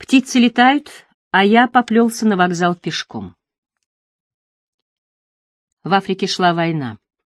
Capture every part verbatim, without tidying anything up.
Птицы летают, а я поплелся на вокзал пешком. В Африке шла война.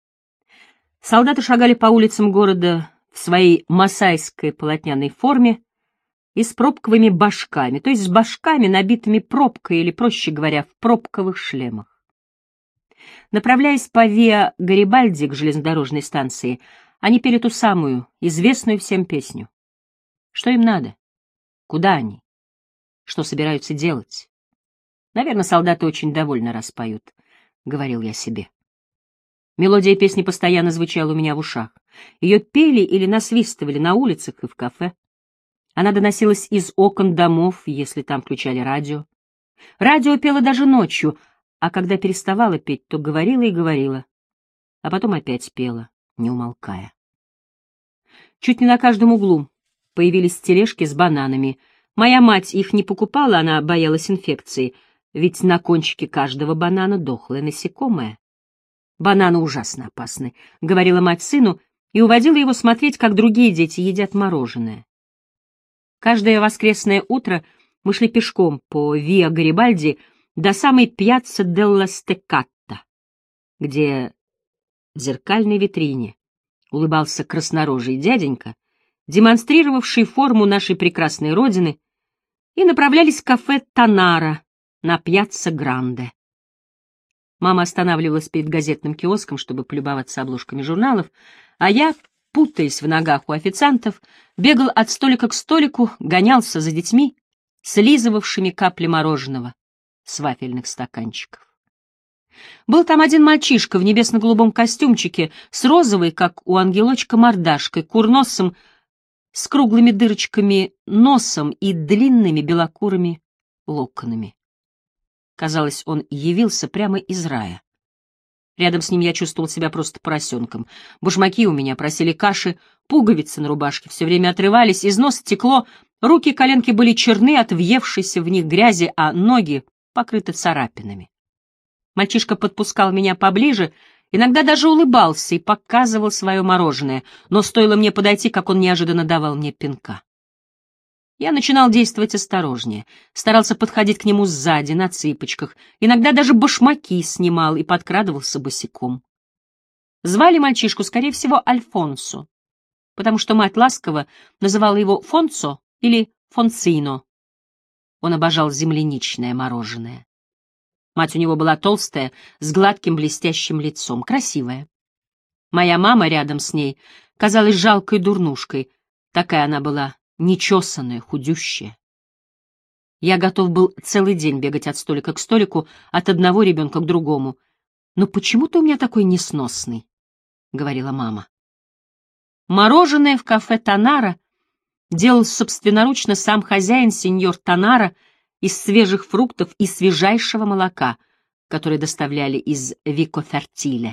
Солдаты шагали по улицам города в своей масайской полотняной форме и с пробковыми башками, то есть с башками, набитыми пробкой, или, проще говоря, в пробковых шлемах. Направляясь по Виа Гарибальди к железнодорожной станции, они пели ту самую, известную всем песню. Что им надо? Куда они? Что собираются делать? Наверное, солдаты очень довольно распоют, — говорил я себе. Мелодия песни постоянно звучала у меня в ушах. Ее пели или насвистывали на улицах и в кафе. Она доносилась из окон домов, если там включали радио. Радио пело даже ночью, а когда переставала петь, то говорила и говорила, а потом опять пела, не умолкая. Чуть не на каждом углу появились тележки с бананами. Моя мать их не покупала, она боялась инфекции, ведь на кончике каждого банана дохлое насекомое. «Бананы ужасно опасны», — говорила мать сыну, и уводила его смотреть, как другие дети едят мороженое. Каждое воскресное утро мы шли пешком по Виа Гарибальди до самой Пьяцца делла Стеккатта, где в зеркальной витрине улыбался краснорожий дяденька, демонстрировавший форму нашей прекрасной родины, и направлялись в кафе «Танара» на Пьяцца Гранде. Мама останавливалась перед газетным киоском, чтобы полюбоваться обложками журналов, а я, путаясь в ногах у официантов, бегал от столика к столику, гонялся за детьми, слизывавшими капли мороженого с вафельных стаканчиков. Был там один мальчишка в небесно-голубом костюмчике с розовой, как у ангелочка, мордашкой, курносом, с круглыми дырочками носом и длинными белокурыми локонами. Казалось, он явился прямо из рая. Рядом с ним я чувствовал себя просто поросенком. Башмаки у меня просили каши, пуговицы на рубашке все время отрывались, из носа текло, руки и коленки были черны от въевшейся в них грязи, а ноги покрыты царапинами. Мальчишка подпускал меня поближе, иногда даже улыбался и показывал свое мороженое, но стоило мне подойти, как он неожиданно давал мне пинка. Я начинал действовать осторожнее, старался подходить к нему сзади, на цыпочках, иногда даже башмаки снимал и подкрадывался босиком. Звали мальчишку, скорее всего, Альфонсо, потому что мать ласково называла его Фонцо или Фонцино. Он обожал земляничное мороженое. Мать у него была толстая, с гладким блестящим лицом, красивая. Моя мама рядом с ней казалась жалкой дурнушкой, такая она была, нечесанная, худющая. Я готов был целый день бегать от столика к столику, от одного ребенка к другому. «Но почему ты у меня такой несносный?» — говорила мама. Мороженое в кафе «Танара» делал собственноручно сам хозяин, сеньор Танара, из свежих фруктов и свежайшего молока, которое доставляли из Викофертиле.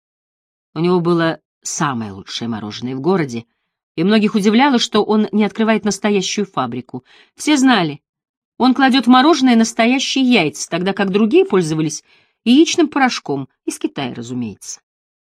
У него было самое лучшее мороженое в городе, и многих удивляло, что он не открывает настоящую фабрику. Все знали, он кладет в мороженое настоящие яйца, тогда как другие пользовались яичным порошком, из Китая, разумеется.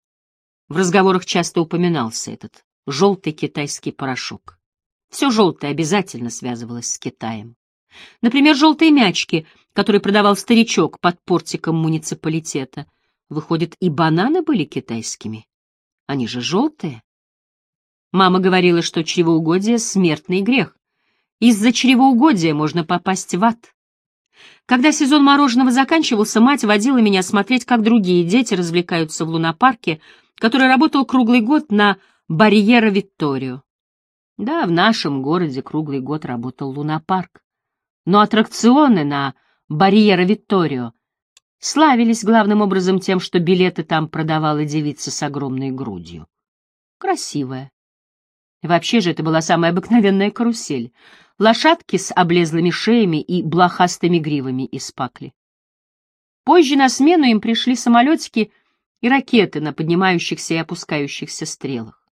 В разговорах часто упоминался этот желтый китайский порошок. Все желтое обязательно связывалось с Китаем. Например, желтые мячики, которые продавал старичок под портиком муниципалитета. Выходит, и бананы были китайскими. Они же желтые. Мама говорила, что чревоугодие — смертный грех. Из-за чревоугодия можно попасть в ад. Когда сезон мороженого заканчивался, мать водила меня смотреть, как другие дети развлекаются в лунопарке, который работал круглый год на Барьера Витторио. Да, в нашем городе круглый год работал лунопарк. Но аттракционы на Барьера Витторио славились главным образом тем, что билеты там продавала девица с огромной грудью. Красивая. Вообще же это была самая обыкновенная карусель. Лошадки с облезлыми шеями и блохастыми гривами из пакли. Позже на смену им пришли самолетики и ракеты на поднимающихся и опускающихся стрелах.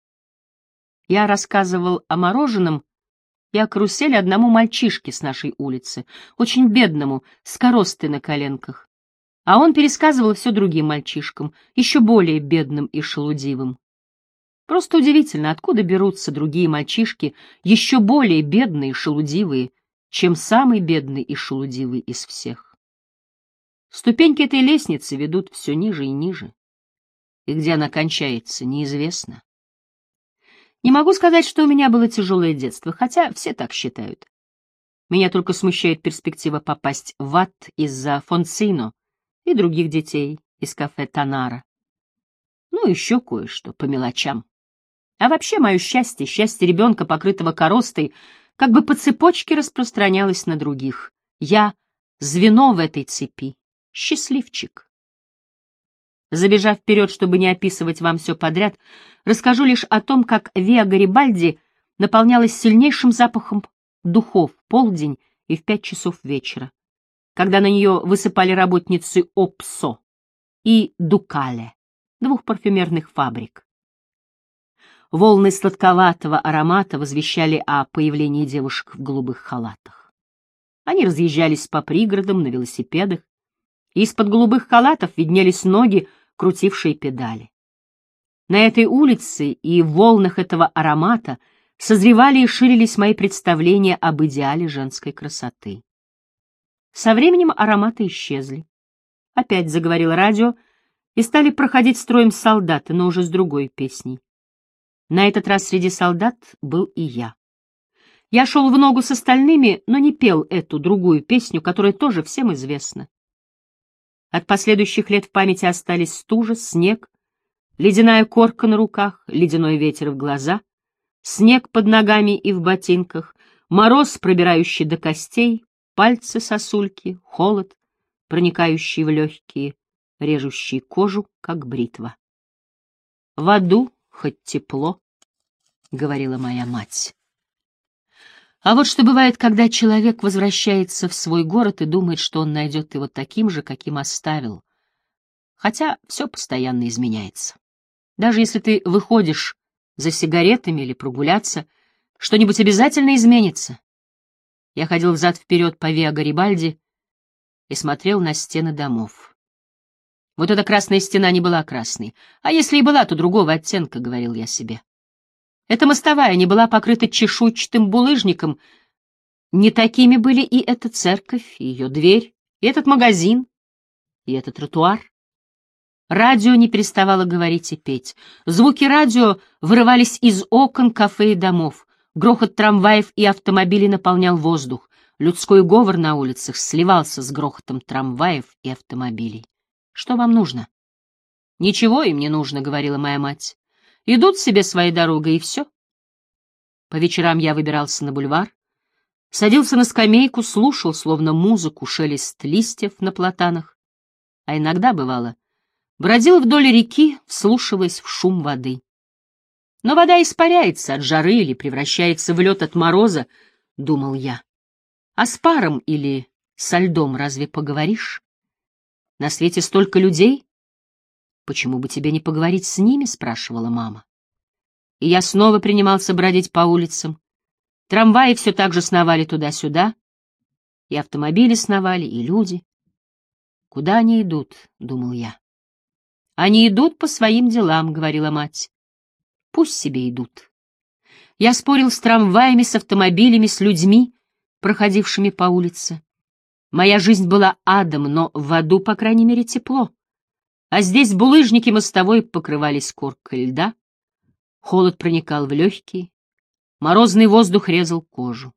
Я рассказывал о мороженом и о карусели одному мальчишке с нашей улицы, очень бедному, с коростой на коленках. А он пересказывал все другим мальчишкам, еще более бедным и шелудивым. Просто удивительно, откуда берутся другие мальчишки, еще более бедные, шелудивые чем самый бедный и шелудивый из всех. Ступеньки этой лестницы ведут все ниже и ниже, и где она кончается, неизвестно. Не могу сказать, что у меня было тяжелое детство, хотя все так считают. Меня только смущает перспектива попасть в ад из-за Фонцино и других детей из кафе Танара. Ну, еще кое-что по мелочам. А вообще мое счастье, счастье ребенка, покрытого коростой, как бы по цепочке распространялось на других. Я — звено в этой цепи, счастливчик. Забежав вперед, чтобы не описывать вам все подряд, расскажу лишь о том, как Виа Гарибальди наполнялась сильнейшим запахом духов в полдень и в пять часов вечера, когда на нее высыпали работницы Опсо и Дукале, двух парфюмерных фабрик. Волны сладковатого аромата возвещали о появлении девушек в голубых халатах. Они разъезжались по пригородам на велосипедах, и из-под голубых халатов виднелись ноги, крутившие педали. На этой улице и в волнах этого аромата созревали и ширились мои представления об идеале женской красоты. Со временем ароматы исчезли. Опять заговорило радио, и стали проходить строем солдаты, но уже с другой песней. На этот раз среди солдат был и я. Я шел в ногу с остальными, но не пел эту другую песню, которая тоже всем известна. От последующих лет в памяти остались стужа, снег, ледяная корка на руках, ледяной ветер в глаза, снег под ногами и в ботинках, мороз, пробирающий до костей, пальцы-сосульки, холод, проникающий в легкие, режущий кожу, как бритва. В аду хоть тепло, — говорила моя мать. А вот что бывает, когда человек возвращается в свой город и думает, что он найдет его таким же, каким оставил. Хотя все постоянно изменяется. Даже если ты выходишь за сигаретами или прогуляться, что-нибудь обязательно изменится. Я ходил взад-вперед по Виа Гарибальди и смотрел на стены домов. Вот эта красная стена не была красной, а если и была, то другого оттенка, — говорил я себе. Эта мостовая не была покрыта чешуйчатым булыжником. Не такими были и эта церковь, и ее дверь, и этот магазин, и этот тротуар. Радио не переставало говорить и петь. Звуки радио вырывались из окон кафе и домов. Грохот трамваев и автомобилей наполнял воздух. Людской говор на улицах сливался с грохотом трамваев и автомобилей. «Что вам нужно?» «Ничего им не нужно», — говорила моя мать. «Идут себе своей дорогой, и все». По вечерам я выбирался на бульвар, садился на скамейку, слушал, словно музыку, шелест листьев на платанах, а иногда, бывало, бродил вдоль реки, вслушиваясь в шум воды. Но вода испаряется от жары или превращается в лед от мороза, — думал я. А с паром или со льдом разве поговоришь? На свете столько людей. Почему бы тебе не поговорить с ними, — спрашивала мама. И я снова принимался бродить по улицам. Трамваи все так же сновали туда-сюда, и автомобили сновали, и люди. Куда они идут, — думал я. Они идут по своим делам, — говорила мать. Пусть себе идут. Я спорил с трамваями, с автомобилями, с людьми, проходившими по улице. Моя жизнь была адом, но в аду, по крайней мере, тепло. А здесь булыжники мостовой покрывались коркой льда, холод проникал в легкие, морозный воздух резал кожу.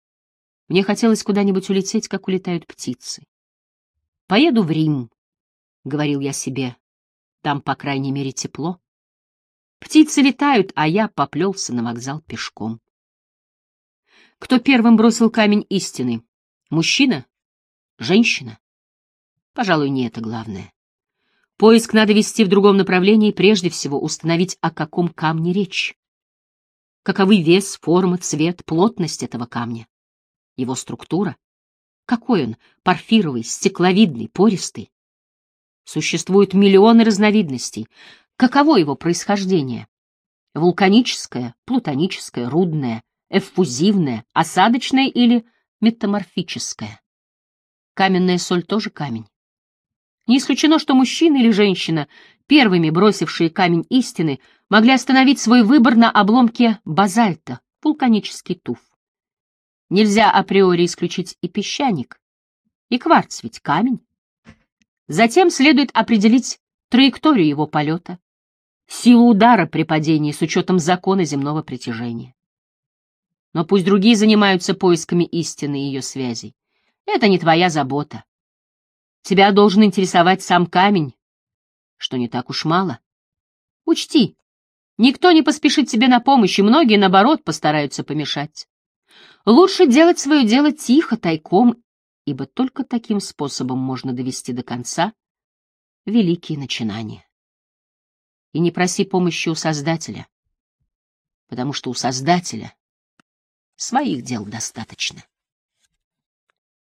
Мне хотелось куда-нибудь улететь, как улетают птицы. «Поеду в Рим», — говорил я себе, — «там, по крайней мере, тепло». Птицы летают, а я поплелся на вокзал пешком. Кто первым бросил камень истины? Мужчина? Женщина? Пожалуй, не это главное. Поиск надо вести в другом направлении и прежде всего установить, о каком камне речь. Каковы вес, форма, цвет, плотность этого камня? Его структура? Какой он? Порфировый, стекловидный, пористый? Существуют миллионы разновидностей. Каково его происхождение? Вулканическое, плутоническое, рудное, эффузивное, осадочное или метаморфическое? Каменная соль тоже камень. Не исключено, что мужчина или женщина, первыми бросившие камень истины, могли остановить свой выбор на обломке базальта, вулканический туф. Нельзя априори исключить и песчаник, и кварц, ведь камень. Затем следует определить траекторию его полета, силу удара при падении с учетом закона земного притяжения. Но пусть другие занимаются поисками истины и ее связей. Это не твоя забота. Тебя должен интересовать сам камень, что не так уж мало. Учти, никто не поспешит тебе на помощь, и многие, наоборот, постараются помешать. Лучше делать свое дело тихо, тайком, ибо только таким способом можно довести до конца великие начинания. И не проси помощи у Создателя, потому что у Создателя своих дел достаточно.